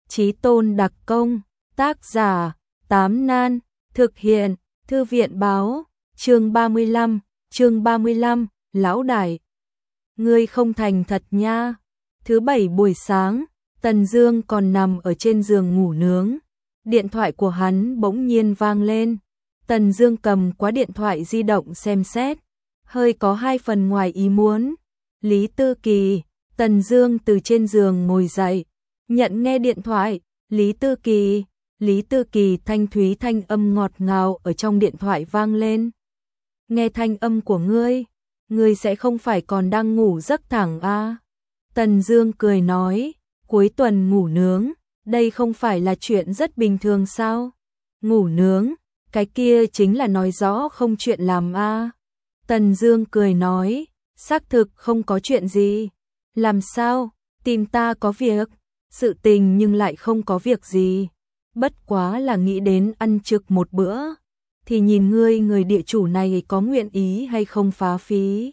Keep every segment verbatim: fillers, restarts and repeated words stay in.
Chí tôn đặc công, tác giả, Tám Nan, thực hiện, Thư viện báo, chương ba mươi lăm, chương ba mươi lăm, lão đại. Ngươi không thành thật nha. Thứ bảy buổi sáng, Tần Dương còn nằm ở trên giường ngủ nướng. Điện thoại của hắn bỗng nhiên vang lên. Tần Dương cầm qua điện thoại di động xem xét, hơi có hai phần ngoài ý muốn. Lý Tư Kỳ. Tần Dương từ trên giường ngồi dậy, nhận nghe điện thoại. Lý Tư Kỳ. Lý Tư Kỳ thanh thúy thanh âm ngọt ngào ở trong điện thoại vang lên. Nghe thanh âm của ngươi, ngươi sẽ không phải còn đang ngủ giấc thẳng à? Tần Dương cười nói, cuối tuần ngủ nướng, đây không phải là chuyện rất bình thường sao? Ngủ nướng, cái kia chính là nói rõ không chuyện làm à? Tần Dương cười nói, xác thực không có chuyện gì. Làm sao? Tìm ta có việc? Sự tình nhưng lại không có việc gì. Bất quá là nghĩ đến ăn trực một bữa, thì nhìn ngươi người địa chủ này có nguyện ý hay không phá phí.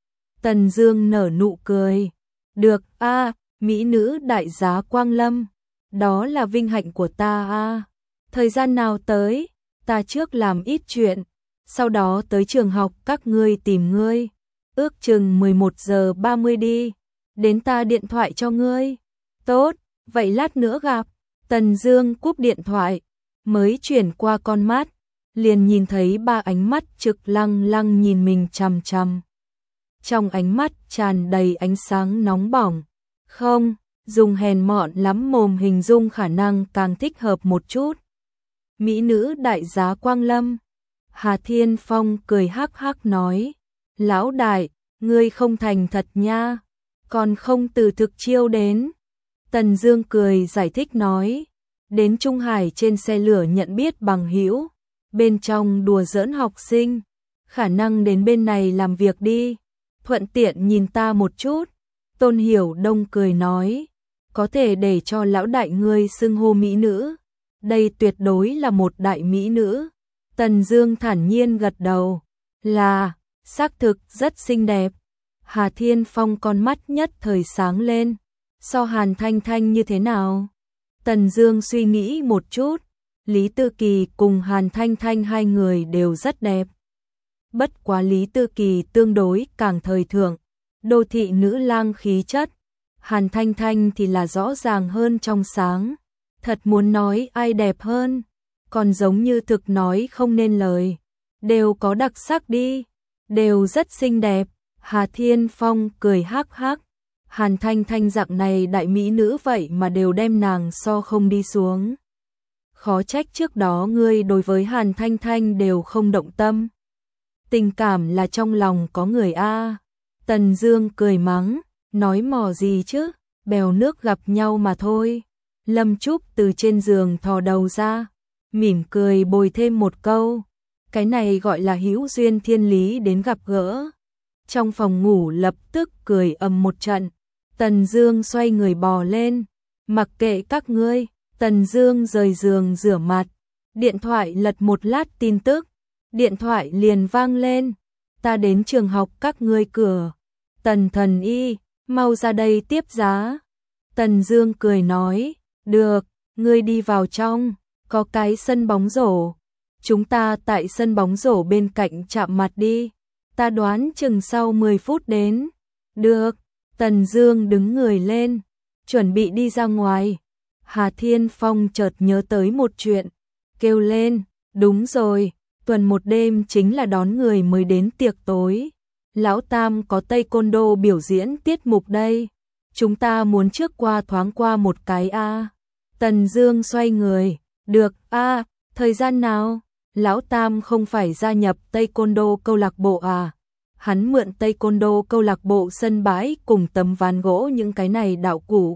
Tần Dương nở nụ cười. Được a, à, mỹ nữ đại giá Quang Lâm, đó là vinh hạnh của ta a. À. Thời gian nào tới, ta trước làm ít chuyện, sau đó tới trường học các ngươi tìm ngươi. Ước chừng mười một giờ ba mươi đi, đến ta điện thoại cho ngươi. Tốt, vậy lát nữa gặp. Tần Dương cúp điện thoại, mới chuyển qua con mắt, liền nhìn thấy ba ánh mắt trực lăng lăng nhìn mình chằm chằm. Trong ánh mắt tràn đầy ánh sáng nóng bỏng. Không, dùng hèn mọn lắm mồm hình dung khả năng càng thích hợp một chút. Mỹ nữ đại giá Quang Lâm. Hà Thiên Phong cười hắc hắc nói, lão đại, ngươi không thành thật nha, còn không từ thực chiêu đến. Tần Dương cười giải thích nói, đến Trung Hải trên xe lửa nhận biết bằng hữu, bên trong đùa giỡn học sinh, khả năng đến bên này làm việc đi, thuận tiện nhìn ta một chút. Tôn Hiểu Đông cười nói, có thể để cho lão đại ngươi xưng hô mỹ nữ, đây tuyệt đối là một đại mỹ nữ. Tần Dương thản nhiên gật đầu, là, xác thực rất xinh đẹp. Hà Thiên Phong con mắt nhất thời sáng lên, so Hàn Thanh Thanh như thế nào? Tần Dương suy nghĩ một chút, Lý Tư Kỳ cùng Hàn Thanh Thanh hai người đều rất đẹp. Bất quá Lý Tư Kỳ tương đối càng thời thượng, đô thị nữ lang khí chất, Hàn Thanh Thanh thì là rõ ràng hơn trong sáng. Thật muốn nói ai đẹp hơn, còn giống như thực nói không nên lời, đều có đặc sắc đi, đều rất xinh đẹp. Hà Thiên Phong cười hắc hắc, Hàn Thanh Thanh dạng này đại mỹ nữ vậy mà đều đem nàng so không đi xuống. Khó trách trước đó ngươi đối với Hàn Thanh Thanh đều không động tâm. Tình cảm là trong lòng có người a. Tần Dương cười mắng, nói mò gì chứ, bèo nước gặp nhau mà thôi. Lâm Trúc từ trên giường thò đầu ra, mỉm cười bồi thêm một câu, cái này gọi là hữu duyên thiên lý đến gặp gỡ. Trong phòng ngủ lập tức cười ầm một trận. Tần Dương xoay người bò lên, mặc kệ các ngươi. Tần Dương rời giường rửa mặt, điện thoại lật một lát tin tức, điện thoại liền vang lên, ta đến trường học các ngươi cửa. Tần Thần Y, mau ra đây tiếp giá. Tần Dương cười nói, được, ngươi đi vào trong, có cái sân bóng rổ, chúng ta tại sân bóng rổ bên cạnh chạm mặt đi, ta đoán chừng sau mười phút đến. Được. Tần Dương đứng người lên, chuẩn bị đi ra ngoài. Hà Thiên Phong chợt nhớ tới một chuyện, kêu lên, đúng rồi, tuần một đêm chính là đón người mới đến tiệc tối. Lão Tam có taekwondo biểu diễn tiết mục đây, chúng ta muốn trước qua thoáng qua một cái a. À. Tần Dương xoay người, được a, à, thời gian nào? Lão Tam không phải gia nhập taekwondo câu lạc bộ à? Hắn mượn taekwondo câu lạc bộ sân bãi cùng tấm ván gỗ những cái này đạo cụ.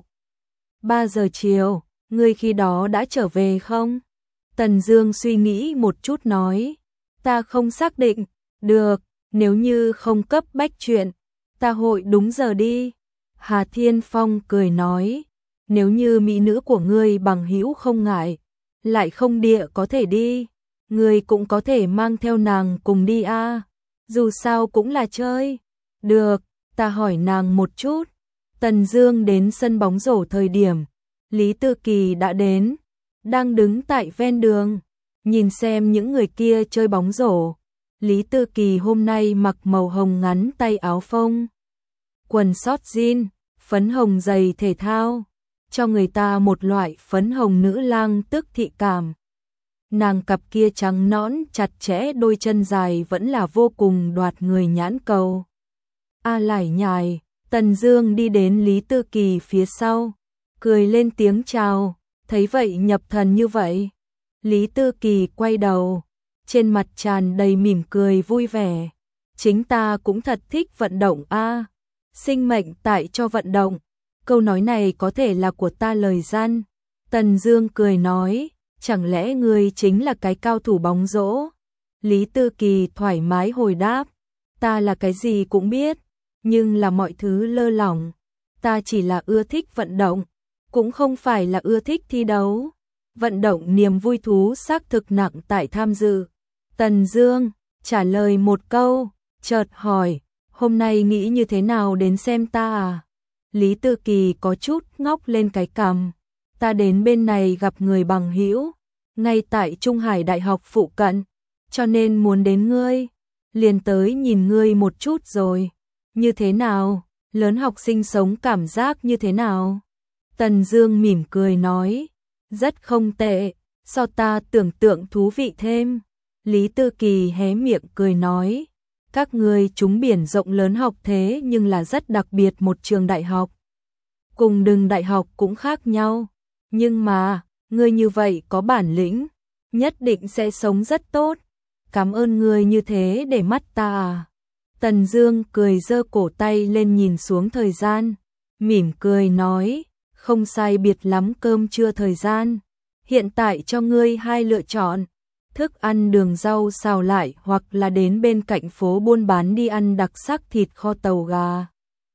ba giờ chiều, ngươi khi đó đã trở về không? Tần Dương suy nghĩ một chút nói, ta không xác định. Được, nếu như không cấp bách chuyện, ta hội đúng giờ đi. Hà Thiên Phong cười nói, nếu như mỹ nữ của ngươi bằng hữu không ngại, lại không địa có thể đi, ngươi cũng có thể mang theo nàng cùng đi a. À. Dù sao cũng là chơi. Được, ta hỏi nàng một chút. Tần Dương đến sân bóng rổ thời điểm, Lý Tư Kỳ đã đến, đang đứng tại ven đường, nhìn xem những người kia chơi bóng rổ. Lý Tư Kỳ hôm nay mặc màu hồng ngắn tay áo phông, quần sót jean, phấn hồng giày thể thao, cho người ta một loại phấn hồng nữ lang tức thị cảm. Nàng cặp kia trắng nõn chặt chẽ đôi chân dài vẫn là vô cùng đoạt người nhãn cầu. A lải nhải, Tần Dương đi đến Lý Tư Kỳ phía sau, cười lên tiếng chào, thấy vậy nhập thần như vậy. Lý Tư Kỳ quay đầu, trên mặt tràn đầy mỉm cười vui vẻ. Chính ta cũng thật thích vận động a, sinh mệnh tại cho vận động. Câu nói này có thể là của ta lời gian. Tần Dương cười nói, chẳng lẽ ngươi chính là cái cao thủ bóng rổ? Lý Tư Kỳ thoải mái hồi đáp, ta là cái gì cũng biết, nhưng là mọi thứ lơ lỏng. Ta chỉ là ưa thích vận động, cũng không phải là ưa thích thi đấu. Vận động niềm vui thú xác thực nặng tại tham dự. Tần Dương trả lời một câu, chợt hỏi, hôm nay nghĩ như thế nào đến xem ta à? Lý Tư Kỳ có chút ngóc lên cái cằm, ta đến bên này gặp người bằng hữu, ngay tại Trung Hải Đại học phụ cận, cho nên muốn đến ngươi, liền tới nhìn ngươi một chút rồi. Như thế nào? Lớn học sinh sống cảm giác như thế nào? Tần Dương mỉm cười nói, rất không tệ, so ta tưởng tượng thú vị thêm. Lý Tư Kỳ hé miệng cười nói, các ngươi trúng biển rộng lớn học thế nhưng là rất đặc biệt một trường đại học. Cùng đừng đại học cũng khác nhau, nhưng mà, ngươi như vậy có bản lĩnh, nhất định sẽ sống rất tốt. Cảm ơn ngươi như thế để mắt ta à. Tần Dương cười giơ cổ tay lên nhìn xuống thời gian, mỉm cười nói, không sai biệt lắm cơm trưa thời gian. Hiện tại cho ngươi hai lựa chọn, thức ăn đường rau xào lại hoặc là đến bên cạnh phố buôn bán đi ăn đặc sắc thịt kho tàu gà.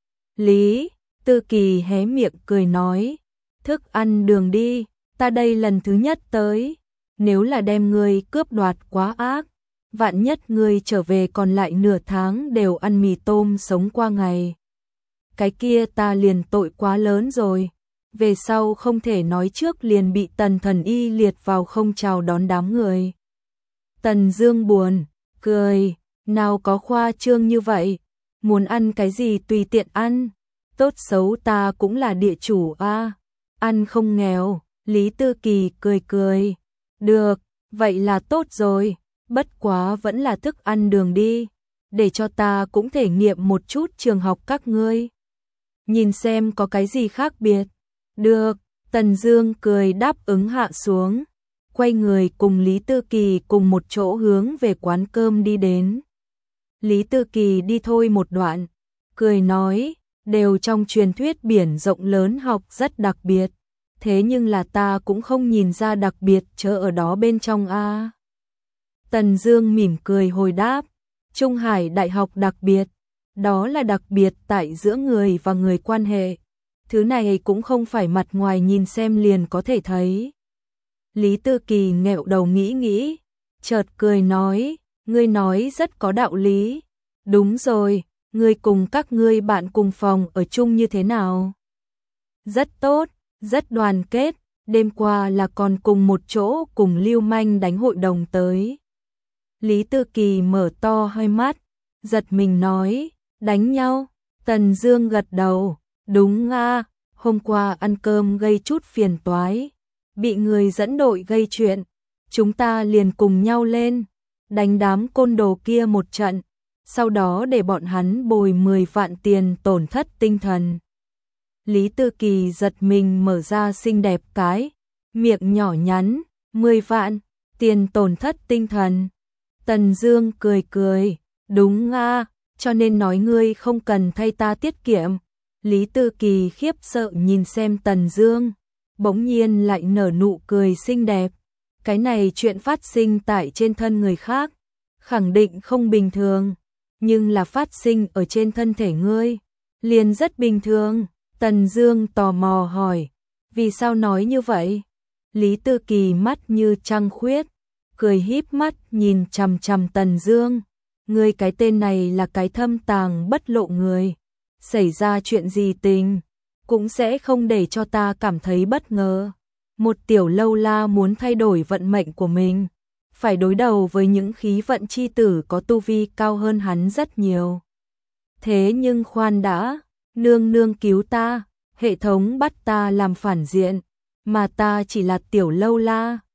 Lý Tư Kỳ hé miệng cười nói, thức ăn đường đi, ta đây lần thứ nhất tới, nếu là đem ngươi cướp đoạt quá ác, vạn nhất ngươi trở về còn lại nửa tháng đều ăn mì tôm sống qua ngày. Cái kia ta liền tội quá lớn rồi, về sau không thể nói trước liền bị Tần Thần Y liệt vào không chào đón đám người. Tần Dương buồn, cười, nào có khoa trương như vậy, muốn ăn cái gì tùy tiện ăn, tốt xấu ta cũng là địa chủ a, ăn không nghèo. Lý Tư Kỳ cười cười, được, vậy là tốt rồi, bất quá vẫn là thức ăn đường đi, để cho ta cũng thể nghiệm một chút trường học các ngươi, nhìn xem có cái gì khác biệt. Được, Tần Dương cười đáp ứng hạ xuống, quay người cùng Lý Tư Kỳ cùng một chỗ hướng về quán cơm đi đến. Lý Tư Kỳ đi thôi một đoạn, cười nói, đều trong truyền thuyết biển rộng lớn học rất đặc biệt, thế nhưng là ta cũng không nhìn ra đặc biệt chớ ở đó bên trong a. Tần Dương mỉm cười hồi đáp, Trung Hải Đại học đặc biệt, đó là đặc biệt tại giữa người và người quan hệ. Thứ này cũng không phải mặt ngoài nhìn xem liền có thể thấy. Lý Tư Kỳ nghẹo đầu nghĩ nghĩ, chợt cười nói, ngươi nói rất có đạo lý. Đúng rồi, ngươi cùng các ngươi bạn cùng phòng ở chung như thế nào? Rất tốt, rất đoàn kết, đêm qua là còn cùng một chỗ cùng lưu manh đánh hội đồng tới. Lý Tư Kỳ mở to hai mắt, giật mình nói, đánh nhau? Tần Dương gật đầu, đúng a, hôm qua ăn cơm gây chút phiền toái, bị người dẫn đội gây chuyện, chúng ta liền cùng nhau lên, đánh đám côn đồ kia một trận, sau đó để bọn hắn bồi mười vạn tiền tổn thất tinh thần. Lý Tư Kỳ giật mình mở ra xinh đẹp cái miệng nhỏ nhắn, mười vạn tiền tổn thất tinh thần. Tần Dương cười cười, đúng a, cho nên nói ngươi không cần thay ta tiết kiệm. Lý Tư Kỳ khiếp sợ nhìn xem Tần Dương, bỗng nhiên lại nở nụ cười xinh đẹp. Cái này chuyện phát sinh tại trên thân người khác, khẳng định không bình thường, nhưng là phát sinh ở trên thân thể ngươi, liền rất bình thường. Tần Dương tò mò hỏi, vì sao nói như vậy? Lý Tư Kỳ mắt như trăng khuyết, cười híp mắt nhìn chằm chằm Tần Dương, ngươi cái tên này là cái thâm tàng bất lộ người, xảy ra chuyện gì tình, cũng sẽ không để cho ta cảm thấy bất ngờ. Một tiểu lâu la muốn thay đổi vận mệnh của mình, phải đối đầu với những khí vận chi tử có tu vi cao hơn hắn rất nhiều. Thế nhưng khoan đã, nương nương cứu ta, hệ thống bắt ta làm phản diện, mà ta chỉ là tiểu lâu la,